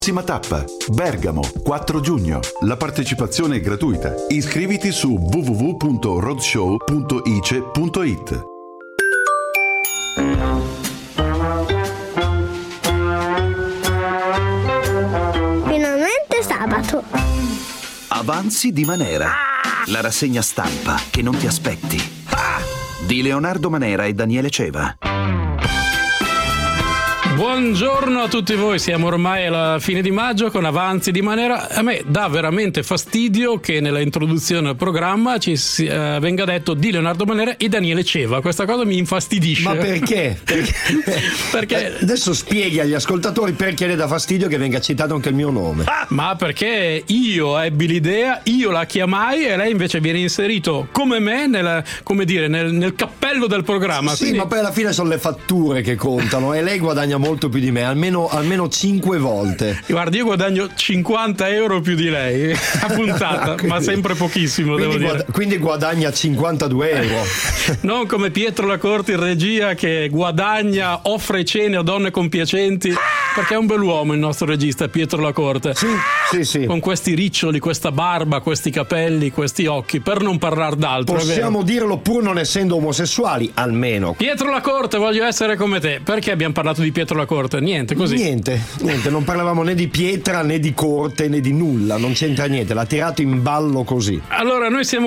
Prossima tappa, Bergamo, 4 giugno. La partecipazione è gratuita. Iscriviti su www.roadshow.ice.it. Finalmente sabato. Avanzi di Manera. La rassegna stampa che non ti aspetti. Di Leonardo Manera e Daniele Ceva. Buongiorno a tutti voi, siamo ormai alla fine di maggio con Avanzi di Manera. A me dà veramente fastidio che nella introduzione al programma ci venga detto di Leonardo Manera e Daniele Ceva. Questa cosa mi infastidisce. Ma perché? Perché adesso spieghi agli ascoltatori perché le dà fastidio che venga citato anche il mio nome. Ma perché io ebbi l'idea, io la chiamai e lei invece viene inserito come me nel cappello del programma. Sì, quindi... ma poi alla fine sono le fatture che contano e lei guadagna molto più di me, almeno 5 volte. Guardi, io guadagno 50 euro più di lei a puntata, ma sempre pochissimo, devo dire. Quindi guadagna 52 euro. Non come Pietro Lacorte in regia che guadagna, offre cene a donne compiacenti, perché è un bell'uomo il nostro regista Pietro Lacorte. Sì. Con questi riccioli, questa barba, questi capelli, questi occhi, per non parlare d'altro. Possiamo dirlo pur non essendo omosessuali, almeno. Pietro Lacorte, voglio essere come te. Perché abbiamo parlato di Pietro Lacorte? Niente, così. Niente, non parlavamo né di pietra né di corte né di nulla, non c'entra niente, l'ha tirato in ballo così. Allora noi siamo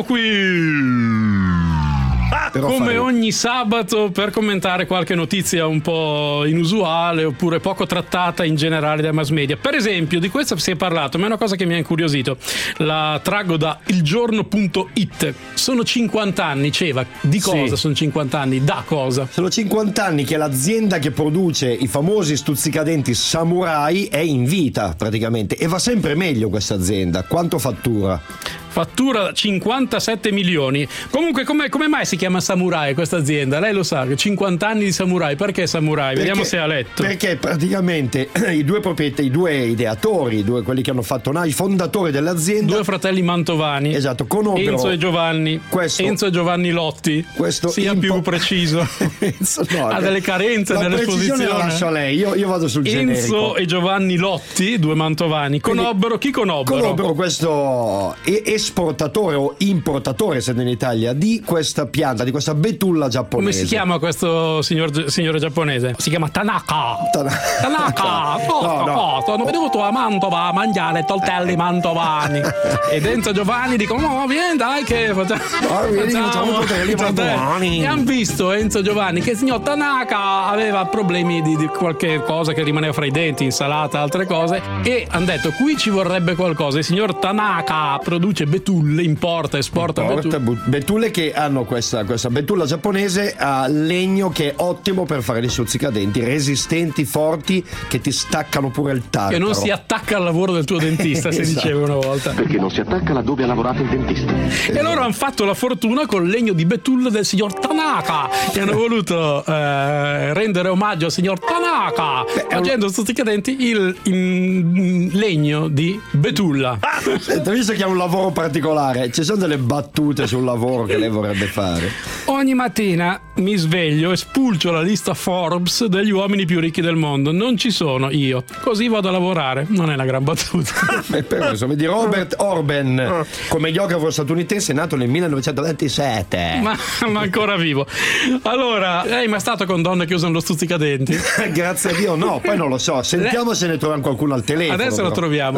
qui come ogni sabato per commentare qualche notizia un po' inusuale oppure poco trattata in generale dai mass media. Per esempio, di questo si è parlato, ma è una cosa che mi ha incuriosito. La traggo da ilgiorno.it. Sono 50 anni, Ceva. Di cosa sono 50 anni? Da cosa? Sono 50 anni che l'azienda che produce i famosi stuzzicadenti Samurai è in vita praticamente e va sempre meglio questa azienda. Quanto fattura? Fattura 57 milioni. Comunque, come mai si chiama Samurai questa azienda? Lei lo sa, 50 anni di Samurai. Perché Samurai? Vediamo se ha letto. Perché praticamente i due ideatori, quelli che hanno fatto i fondatori dell'azienda, 2 fratelli Mantovani. Esatto, conobbero Enzo e Giovanni. Enzo e Giovanni Lotti. Sia più preciso. Ha delle carenze nell'esposizione. La lascio a lei, io vado sul generico. Enzo e Giovanni Lotti, 2 Mantovani, conobbero chi conobbero? Conobbero questo esportatore o importatore, essendo in Italia, di questa pianta, di questa betulla giapponese. Come si chiama questo signore giapponese? Si chiama Tanaka. Tanaka. Sono venuto a Mantova a mangiare tortelli mantovani. E Enzo e Giovanni dicono: no, vieni dai che facciamo tortelli mantovani. E hanno visto Enzo e Giovanni che il signor Tanaka aveva problemi di qualche cosa che rimaneva fra i denti, insalata, altre cose, e hanno detto: qui ci vorrebbe qualcosa. Il signor Tanaka produce betulle, esporta betulle che hanno questa betulla giapponese a legno che è ottimo per fare gli stuzzicadenti, resistenti, forti, che ti staccano pure il tartaro. Che non si attacca al lavoro del tuo dentista, si diceva una volta. Perché non si attacca laddove ha lavorato il dentista. E loro hanno fatto la fortuna col legno di betulla del signor Tanaka e hanno voluto rendere omaggio al signor Tanaka facendo stuzzicadenti in legno di betulla. Visto che è un lavoro particolare, ci sono delle battute sul lavoro che lei vorrebbe fare? Ogni mattina mi sveglio e spulcio la lista Forbes degli uomini più ricchi del mondo. Non ci sono io, così vado a lavorare. Non è una gran battuta. Però insomma, di Robert Orben, comediografo statunitense nato nel 1927. Ma ancora vivo. Allora, lei è mai stato con donne che usano lo stuzzicadenti? Grazie a Dio no, poi non lo so. Sentiamo se ne troviamo qualcuno al telefono. Adesso lo troviamo.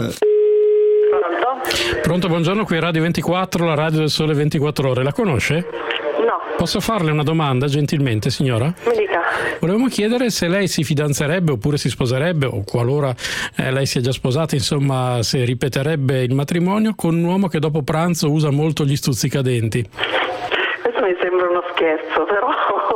Pronto, buongiorno, qui è Radio 24, la radio del Sole 24 Ore. La conosce? No. Posso farle una domanda gentilmente, signora? Mi dica. Volevamo chiedere se lei si fidanzerebbe oppure si sposerebbe, o qualora lei sia già sposata, insomma, se ripeterebbe il matrimonio con un uomo che dopo pranzo usa molto gli stuzzicadenti. Questo mi sembra uno scherzo, però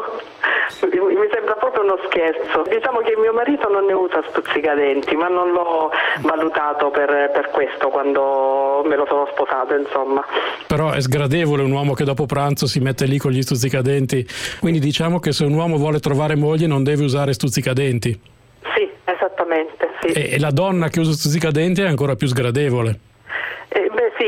mi sembra proprio uno scherzo. Diciamo che mio marito non ne usa stuzzicadenti, ma non l'ho valutato per questo quando me lo sono sposato, insomma. Però è sgradevole un uomo che dopo pranzo si mette lì con gli stuzzicadenti, quindi diciamo che se un uomo vuole trovare moglie non deve usare stuzzicadenti. Sì, esattamente, sì. E la donna che usa stuzzicadenti è ancora più sgradevole. Beh sì,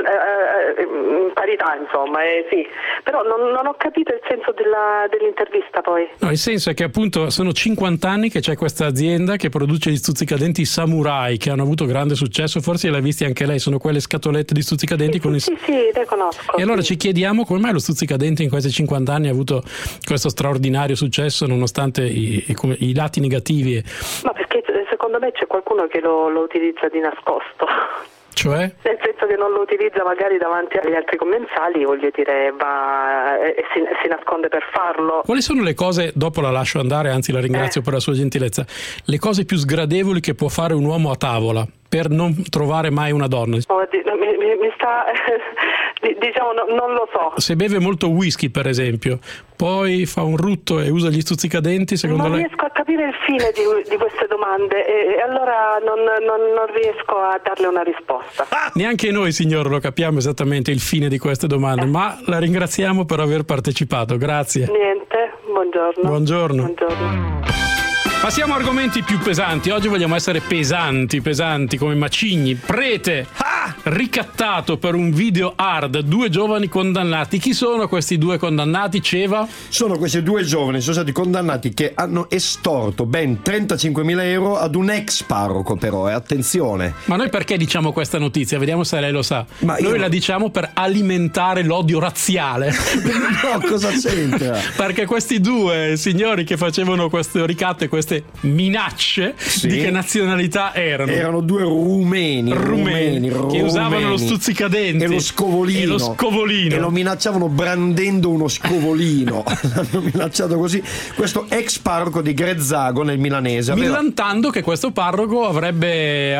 in parità insomma, sì. Però non ho capito il senso dell'intervista poi. No, il senso è che appunto sono 50 anni che c'è questa azienda che produce gli stuzzicadenti Samurai, che hanno avuto grande successo, forse l'ha visti anche lei, sono quelle scatolette di stuzzicadenti con sì, le conosco. E allora sì. ci chiediamo come mai lo stuzzicadenti in questi 50 anni ha avuto questo straordinario successo nonostante i lati negativi. Ma perché secondo me c'è qualcuno che lo utilizza di nascosto. Cioè? Nel senso che non lo utilizza magari davanti agli altri commensali, voglio dire, si nasconde per farlo. Quali sono le cose, dopo la lascio andare, anzi la ringrazio per la sua gentilezza, le cose più sgradevoli che può fare un uomo a tavola per non trovare mai una donna? Mi sta diciamo non lo so. Se beve molto whisky per esempio, poi fa un rutto e usa gli stuzzicadenti, secondo non lei? riesco a capire il fine di queste domande e allora non riesco a darle una risposta. Neanche noi, signor, lo capiamo esattamente il fine di queste domande, ma la ringraziamo per aver partecipato. Grazie. Niente, buongiorno. Passiamo a argomenti più pesanti. Oggi vogliamo essere pesanti come Macigni. Prete ricattato per un video hard, 2 giovani condannati. Chi sono questi 2 condannati, Ceva? Sono questi 2 giovani, sono stati condannati che hanno estorto ben 35.000 euro ad un ex parroco, però, attenzione. Ma noi perché diciamo questa notizia? Vediamo se lei lo sa. Noi la diciamo per alimentare l'odio razziale. No, cosa c'entra? Perché questi 2 signori che facevano questo ricatto e queste minacce, sì, di che nazionalità erano? Erano 2 rumeni che usavano lo stuzzicadenti e lo scovolino e lo minacciavano brandendo uno scovolino. L'hanno minacciato così questo ex parroco di Grezzago nel milanese, millantando che questo parroco avrebbe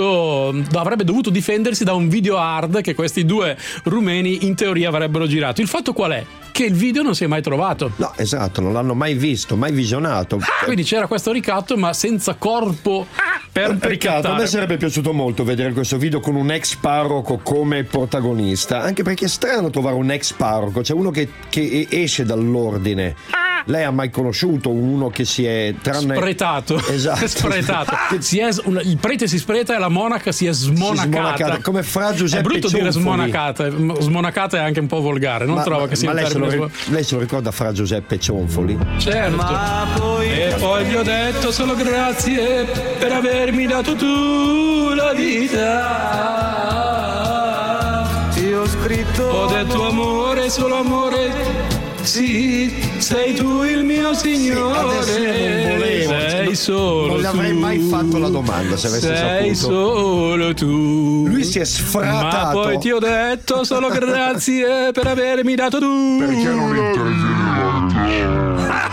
dovuto difendersi da un video hard che questi 2 rumeni in teoria avrebbero girato. Il fatto qual è? Che il video non si è mai trovato. No, esatto, non l'hanno mai visto, mai visionato. Quindi c'era questo ricatto ma senza corpo per ricattare. A me sarebbe piaciuto molto vedere questo video con un ex parroco come protagonista, anche perché è strano trovare un ex parroco, cioè uno che esce dall'ordine. Lei ha mai conosciuto uno che si è spretato? Esatto. Spretato. Il prete si spreta e la monaca si è smonacata. Come Fra Giuseppe È brutto Cionfoli. dire smonacata. Smonacata è anche un po' volgare. Non trova che sia un termine. Lei se lo ricorda Fra Giuseppe Cionfoli? Certo. E poi vi ho detto solo grazie per avermi dato tu la vita. Ti ho scritto. Ho detto amore, solo amore. Sì, sei tu il mio signore. Sì, non volevo, sei solo non le avrei mai fatto la domanda se avessi saputo. Sei solo tu. Lui si è sfratato. Ma poi ti ho detto solo grazie per avermi dato tu. Perché non interviene?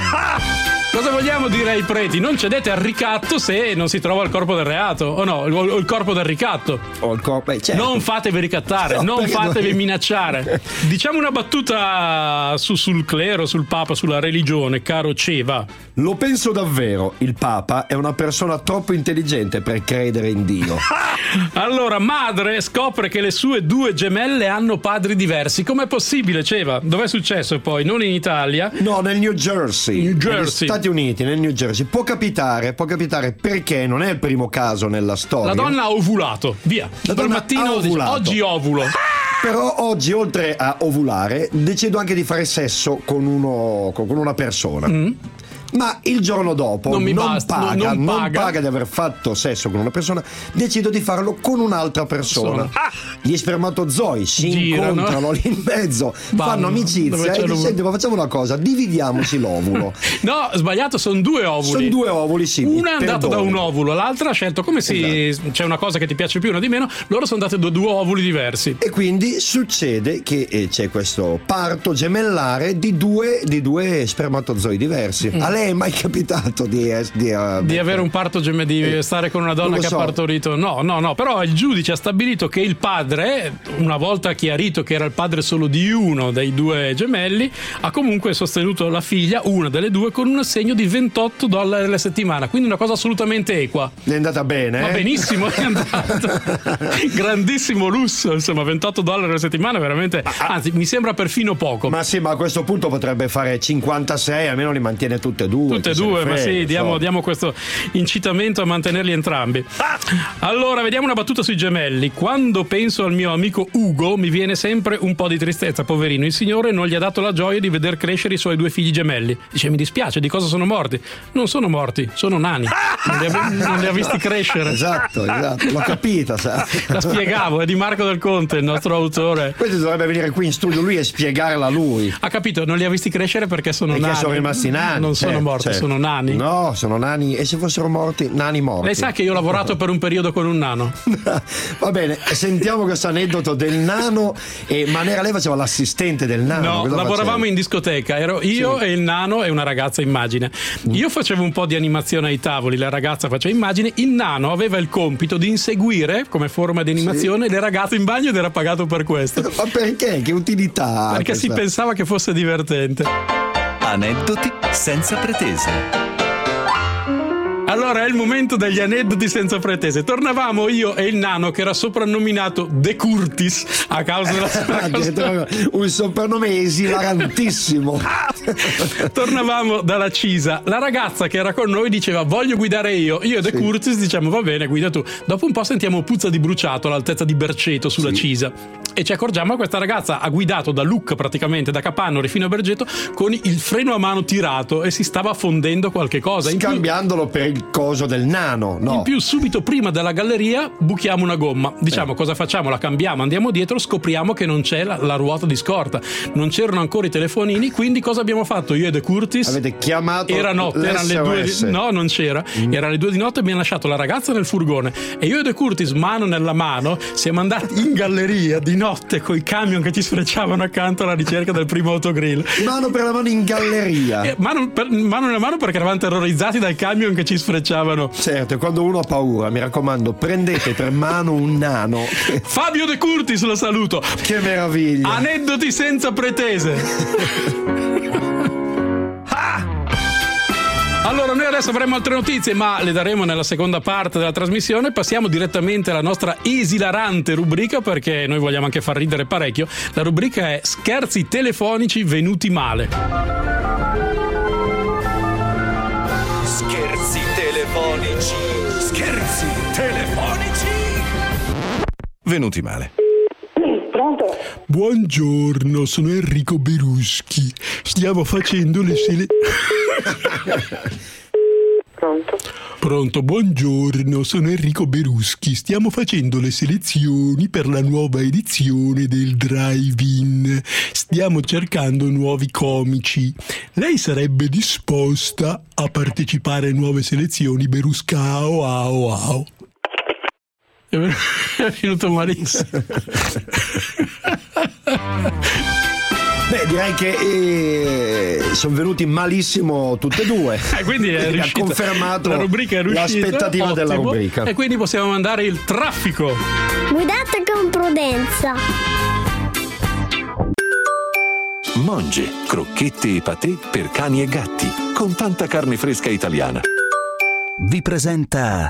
Cosa vogliamo dire ai preti? Non cedete al ricatto se non si trova il corpo del reato, o no? O il corpo del ricatto. O il corpo, certo. Non fatevi ricattare, no, non fatevi minacciare. Diciamo una battuta sul clero, sul Papa, sulla religione, caro Ceva. Lo penso davvero, il Papa è una persona troppo intelligente per credere in Dio. Allora, madre scopre che le sue 2 gemelle hanno padri diversi. Com'è possibile, Ceva? Dov'è successo poi? Non in Italia? No, nel New Jersey. Negli Stati Uniti, nel New Jersey. Può capitare perché non è il primo caso nella storia. La donna ha ovulato, via. Dal mattino dice, oggi ovulo. Però oggi, oltre a ovulare, decido anche di fare sesso con una persona. Ma il giorno dopo non paga di aver fatto sesso con una persona, decido di farlo con un'altra persona. Gli spermatozoi si incontrano lì in mezzo, fanno amicizia e dicono: facciamo una cosa, dividiamoci l'ovulo. No, sbagliato, sono 2 ovuli. Sono 2 ovuli, sì. Una è andata da un ovulo, l'altra ha scelto c'è una cosa che ti piace più, una di meno, loro sono andate da 2 ovuli diversi. E quindi succede che c'è questo parto gemellare di due spermatozoi diversi. A lei è mai capitato di avere un parto di stare con una donna che ha partorito? No, però il giudice ha stabilito che il padre, una volta chiarito che era il padre solo di uno dei 2 gemelli, ha comunque sostenuto la figlia, una delle 2, con un assegno di $28 alla settimana, quindi una cosa assolutamente equa. È andata bene, Ma benissimo è andata. Grandissimo lusso, insomma, $28 alla settimana, veramente, anzi mi sembra perfino poco. Ma sì, ma a questo punto potrebbe fare 56, almeno li mantiene tutte e e due. Tutte e due, ma sì, diamo questo incitamento a mantenerli entrambi. Allora, vediamo una battuta sui gemelli. Quando penso al mio amico Ugo mi viene sempre un po' di tristezza, poverino, il Signore non gli ha dato la gioia di veder crescere i suoi 2 figli gemelli. Dice: mi dispiace, di cosa sono morti? Non sono morti, sono nani, non li ha visti crescere. Esatto, l'ho capita, sa. La spiegavo, è di Marco Del Conte, il nostro autore. Questo dovrebbe venire qui in studio lui e spiegarla lui. Ha capito, non li ha visti crescere perché sono nani. Sono rimasti nani. Non sono morti, sono nani. No, sono nani, e se fossero morti, nani morti. Lei sa che io ho lavorato per un periodo con un nano. Va bene, sentiamo questo aneddoto del nano. E Manera, lei faceva l'assistente del nano? No, lavoravamo in discoteca, ero io e il nano e una ragazza immagine. Io facevo un po' di animazione ai tavoli, la ragazza faceva immagine, il nano aveva il compito di inseguire come forma di animazione le ragazze in bagno ed era pagato per questo. Ma perché? Che utilità? Perché si pensava che fosse divertente. Aneddoti senza pretese. Allora è il momento degli aneddoti senza pretese. Tornavamo io e il nano, che era soprannominato De Curtis a causa della sua un soprannome esilarantissimo. Tornavamo dalla Cisa, la ragazza che era con noi diceva: voglio guidare io e De Curtis diciamo: va bene, guida tu. Dopo un po' sentiamo puzza di bruciato all'altezza di Berceto sulla Cisa e ci accorgiamo che questa ragazza ha guidato da Lucca, praticamente da Capannori fino a Berceto, con il freno a mano tirato e si stava fondendo qualche cosa. Scambiandolo per il coso del nano, no? In più, subito prima della galleria buchiamo una gomma. Diciamo, cosa facciamo? La cambiamo, andiamo dietro, scopriamo che non c'è la ruota di scorta. Non c'erano ancora i telefonini, quindi cosa abbiamo fatto? Io e De Curtis avete chiamato era notte, erano le 2 no, non c'era. Era le 2 di notte, abbiamo lasciato la ragazza nel furgone e io e De Curtis, mano nella mano, siamo andati in galleria di notte coi camion che ci sfrecciavano accanto alla ricerca del primo autogrill. Mano per la mano in galleria. Mano nella mano, perché eravamo terrorizzati dai camion che ci sfrecciavano. Certo, e quando uno ha paura, mi raccomando, prendete per mano un nano. Fabio De Curtis, lo saluto. Che meraviglia. Aneddoti senza pretese. Allora, noi adesso avremo altre notizie, ma le daremo nella seconda parte della trasmissione. Passiamo direttamente alla nostra esilarante rubrica, perché noi vogliamo anche far ridere parecchio. La rubrica è Scherzi telefonici venuti male. Scherzi telefonici. Scherzi telefonici venuti male. Pronto? Buongiorno, sono Enrico Beruschi. Stiamo facendo le Pronto, buongiorno, sono Enrico Beruschi. Stiamo facendo le selezioni per la nuova edizione del Drive-In. Stiamo cercando nuovi comici. Lei sarebbe disposta a partecipare a nuove selezioni Beruscao ao ao? È venuto malissimo. Beh, direi che sono venuti malissimo tutte e due. Quindi è riuscita. Ha confermato la rubrica è riuscita, l'aspettativa ottimo, della rubrica. E quindi possiamo mandare il traffico. Guidate con prudenza. Monge, crocchette e patè per cani e gatti, con tanta carne fresca italiana. Vi presenta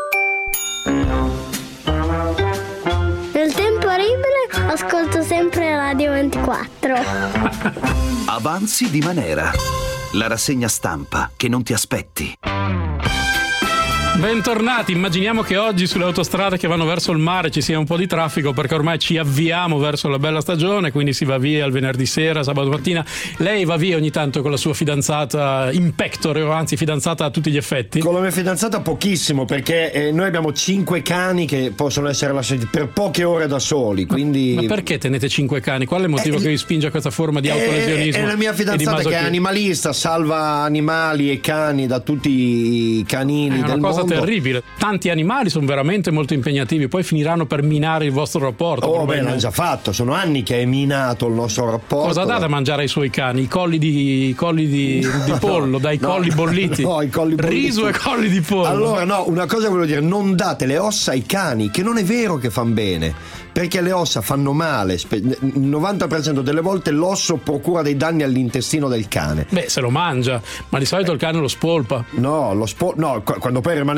Nel tempo orribile ascolto sempre Radio 24. Avanzi di Manera, la rassegna stampa che non ti aspetti. Bentornati, immaginiamo che oggi sulle autostrade che vanno verso il mare ci sia un po' di traffico, perché ormai ci avviamo verso la bella stagione, quindi si va via il venerdì sera, sabato mattina. Lei va via ogni tanto con la sua fidanzata in pectore, o anzi fidanzata a tutti gli effetti? Con la mia fidanzata pochissimo, perché noi abbiamo 5 cani che possono essere lasciati per poche ore da soli, quindi... Ma perché tenete 5 cani? Qual è il motivo che vi spinge a questa forma di autolesionismo? È la mia fidanzata che è animalista, salva animali e cani da tutti i canini del mondo. Terribile. Tanti animali sono veramente molto impegnativi, poi finiranno per minare il vostro rapporto. Oh, beh, l'hanno già fatto, sono anni che è minato il nostro rapporto. Cosa dà da mangiare ai suoi cani? I colli di pollo, dai colli bolliti. No, i colli bolliti. Riso e colli di pollo. Allora, no, una cosa voglio dire, non date le ossa ai cani, che non è vero che fanno bene, perché le ossa fanno male. Il 90% delle volte l'osso procura dei danni all'intestino del cane. Beh, se lo mangia, ma di solito il cane lo spolpa. No, quando poi rimane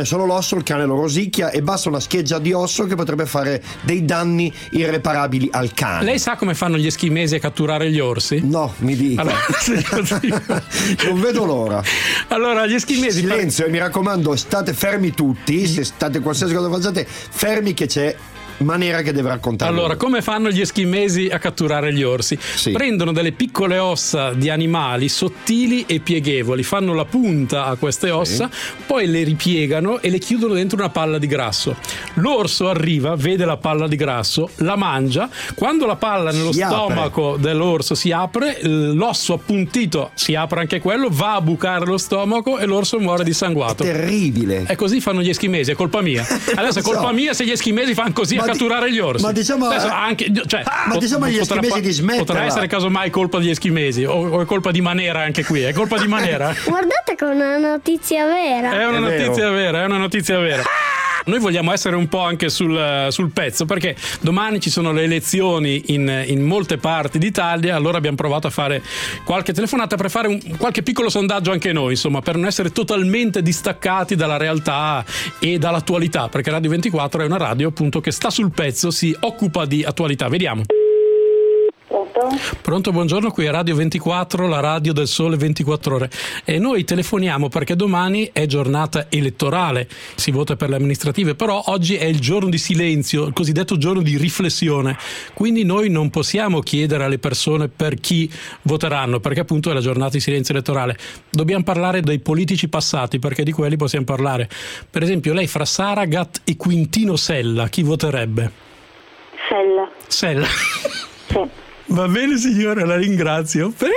solo l'osso, il cane lo rosicchia e basta una scheggia di osso che potrebbe fare dei danni irreparabili al cane. Lei sa come fanno gli eschimesi a catturare gli orsi? No, mi dica. Allora, non vedo l'ora. Allora, gli eschimesi... Silenzio, e mi raccomando, state fermi tutti, se state qualsiasi cosa facciate, fermi che c'è maniera che deve raccontare. Allora, come fanno gli eschimesi a catturare gli orsi? Sì. Prendono delle piccole ossa di animali sottili e pieghevoli, fanno la punta a queste ossa, poi le ripiegano e le chiudono dentro una palla di grasso. L'orso arriva, vede la palla di grasso, la mangia. Quando la palla nello stomaco dell'orso si apre, l'osso appuntito si apre anche quello, va a bucare lo stomaco e l'orso muore dissanguato. È terribile. E così fanno gli eschimesi, è colpa mia. Adesso è colpa mia se gli eschimesi fanno così a catturare gli orsi. Ma diciamo anche, cioè, ma diciamo agli eschimesi di smetterla. Potrà essere casomai colpa degli eschimesi o è colpa di Manera anche qui, è colpa di Manera. Guardate che è una notizia vera. È una notizia vera. Noi vogliamo essere un po' anche sul pezzo, perché domani ci sono le elezioni in molte parti d'Italia. Allora abbiamo provato a fare qualche telefonata per fare qualche piccolo sondaggio anche noi, insomma, per non essere totalmente distaccati dalla realtà e dall'attualità, perché Radio 24 è una radio appunto che sta sul pezzo, si occupa di attualità. Vediamo. Pronto, buongiorno, qui è Radio 24, la radio del Sole 24 Ore. E noi telefoniamo perché domani è giornata elettorale, si vota per le amministrative, però oggi è il giorno di silenzio, il cosiddetto giorno di riflessione. Quindi noi non possiamo chiedere alle persone per chi voteranno, perché appunto è la giornata di silenzio elettorale. Dobbiamo parlare dei politici passati, perché di quelli possiamo parlare. Per esempio, lei fra Saragat e Quintino Sella, chi voterebbe? Sella. Sì. Va bene signora, la ringrazio per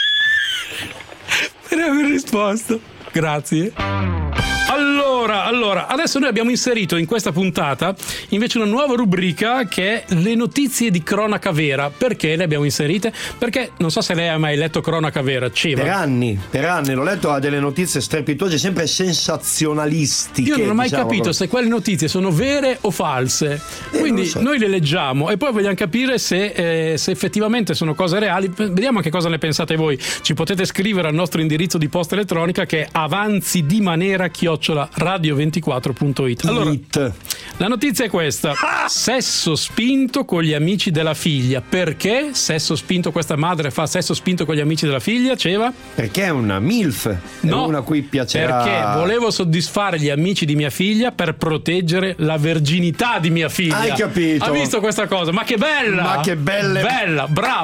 aver risposto. Grazie. Allora, adesso noi abbiamo inserito in questa puntata invece una nuova rubrica che è le notizie di cronaca vera. Perché le abbiamo inserite? Perché non so se lei ha mai letto cronaca vera, Ceva. Per anni l'ho letto, ha delle notizie strepitose, sempre sensazionalistiche. Io non ho mai capito se quelle notizie sono vere o false. Quindi noi le leggiamo e poi vogliamo capire se effettivamente sono cose reali. Vediamo che cosa ne pensate voi. Ci potete scrivere al nostro indirizzo di posta elettronica che è avanzidimanera@radio24.it. Allora, la notizia è questa: sesso spinto con gli amici della figlia. Perché sesso spinto? Questa madre fa sesso spinto con gli amici della figlia, Ceva? Perché è una MILF, no, è una a cui piacerà. Perché volevo soddisfare gli amici di mia figlia per proteggere la verginità di mia figlia. Hai capito? Ha visto questa cosa? Ma che bella! Ma che belle! Brava!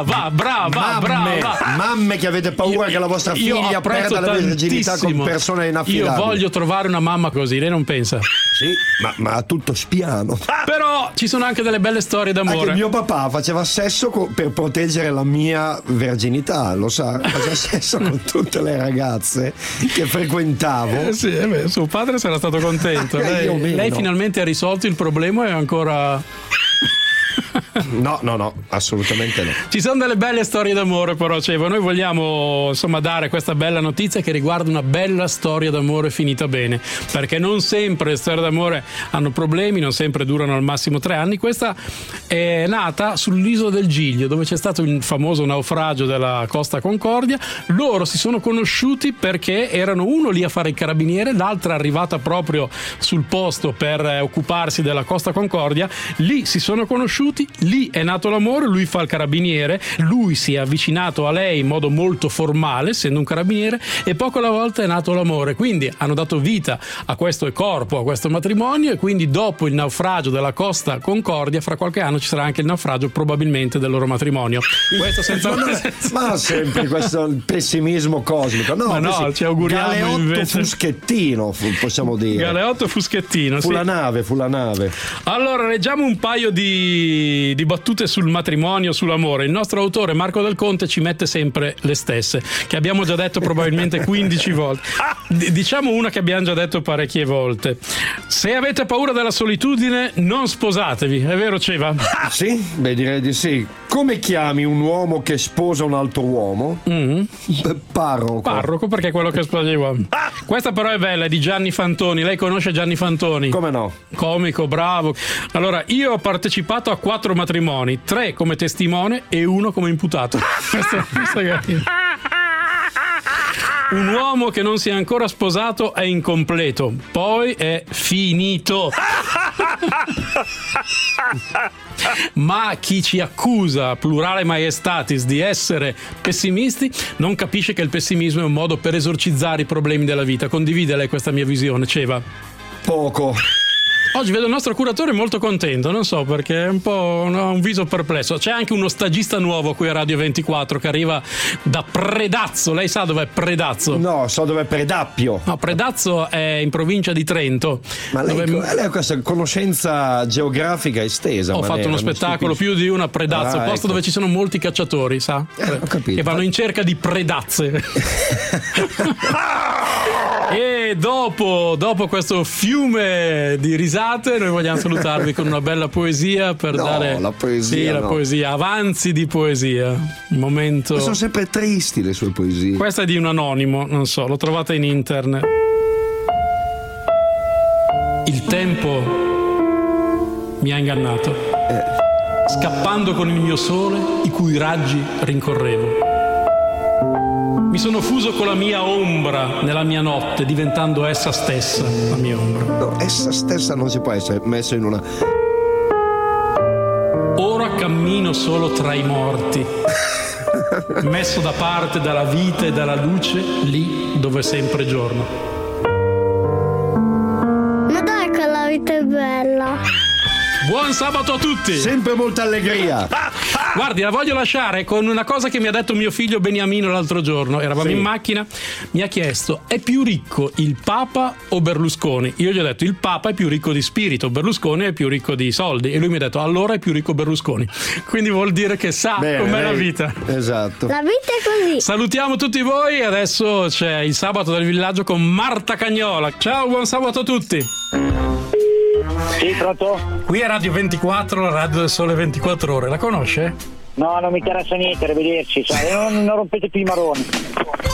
Mamme che avete paura che la vostra figlia perda la verginità con persone inaffidabili. Io voglio trovare una mamma così, lei non pensa? Sì, ma a tutto spiano. Però ci sono anche delle belle storie d'amore. Anche mio papà faceva sesso per proteggere la mia verginità, lo sa? Faceva sesso con tutte le ragazze che frequentavo. Sì, suo padre sarà stato contento. Lei finalmente ha risolto il problema e ancora... No, assolutamente no. Ci sono delle belle storie d'amore, però noi vogliamo insomma dare questa bella notizia che riguarda una bella storia d'amore finita bene, perché non sempre le storie d'amore hanno problemi, non sempre durano al massimo 3 anni. Questa è nata sull'isola del Giglio, dove c'è stato il famoso naufragio della Costa Concordia. Loro si sono conosciuti perché erano uno lì a fare il carabiniere, l'altra arrivata proprio sul posto per occuparsi della Costa Concordia. Lì si sono conosciuti, lì è nato l'amore. Lui fa il carabiniere, lui si è avvicinato a lei in modo molto formale essendo un carabiniere, e poco alla volta è nato l'amore. Quindi hanno dato vita a questo corpo, a questo matrimonio, e quindi dopo il naufragio della Costa Concordia fra qualche anno ci sarà anche il naufragio probabilmente del loro matrimonio. Questo senza ma sempre questo pessimismo cosmico. No, ci auguriamo. Galeotto invece... Fuschettino, possiamo dire. Galeotto Fuschettino, fu la nave. Allora leggiamo un paio di battute sul matrimonio, sull'amore. Il nostro autore Marco Del Conte ci mette sempre le stesse, che abbiamo già detto probabilmente 15 volte. Diciamo una che abbiamo già detto parecchie volte: se avete paura della solitudine non sposatevi. È vero, Ceva? Sì, direi di sì. Come chiami un uomo che sposa un altro uomo? Parroco, perché è quello che sposa gli uomini. Questa però è bella, è di Gianni Fantoni. Lei conosce Gianni Fantoni? Come no? Comico, bravo. Allora, io ho partecipato a 4 matrimoni, 3 come testimone e 1 come imputato. Questa è Un uomo che non si è ancora sposato è incompleto, poi è finito. Ma chi ci accusa, plurale maiestatis, di essere pessimisti non capisce che il pessimismo è un modo per esorcizzare i problemi della vita. Condivide lei questa mia visione, Ceva? Poco. Oggi vedo il nostro curatore molto contento, non so perché è un po' un viso perplesso. C'è anche uno stagista nuovo qui a Radio 24 che arriva da Predazzo. Lei sa dov'è Predazzo? No, so dov'è Predappio. No, Predazzo è in provincia di Trento. Ma lei ha questa conoscenza geografica estesa. Ho fatto uno spettacolo più di una Predazzo, posto ecco. dove ci sono molti cacciatori, sa? Ho capito. Che vanno in cerca di predazze. E dopo questo fiume di risate noi vogliamo salutarvi con una bella poesia per dare la poesia, la poesia, avanzi di poesia, un momento. Ma sono sempre tristi le sue poesie. Questa è di un anonimo, non so, l'ho trovata in internet. Il tempo mi ha ingannato, scappando con il mio sole i cui raggi rincorrevo. Mi sono fuso con la mia ombra nella mia notte, diventando essa stessa la mia ombra. No, essa stessa non si può essere messo in una... Ora cammino solo tra i morti, messo da parte dalla vita e dalla luce, lì dove è sempre giorno. Ma dai che la vita è bella. Buon sabato a tutti! Sempre molta allegria. Guardi, la voglio lasciare con una cosa che mi ha detto mio figlio Beniamino l'altro giorno. Eravamo in macchina, mi ha chiesto: è più ricco il Papa o Berlusconi? Io gli ho detto: il Papa è più ricco di spirito, Berlusconi è più ricco di soldi. E lui mi ha detto: allora è più ricco Berlusconi. Quindi vuol dire che sa com'è la vita. Esatto. La vita è così. Salutiamo tutti voi. Adesso c'è il sabato del villaggio con Marta Cagnola. Ciao, buon sabato a tutti. Sì, pronto? Qui è Radio 24, la radio del sole 24 ore. La conosce? No, non mi interessa niente, arrivederci. Non rompete più i maroni.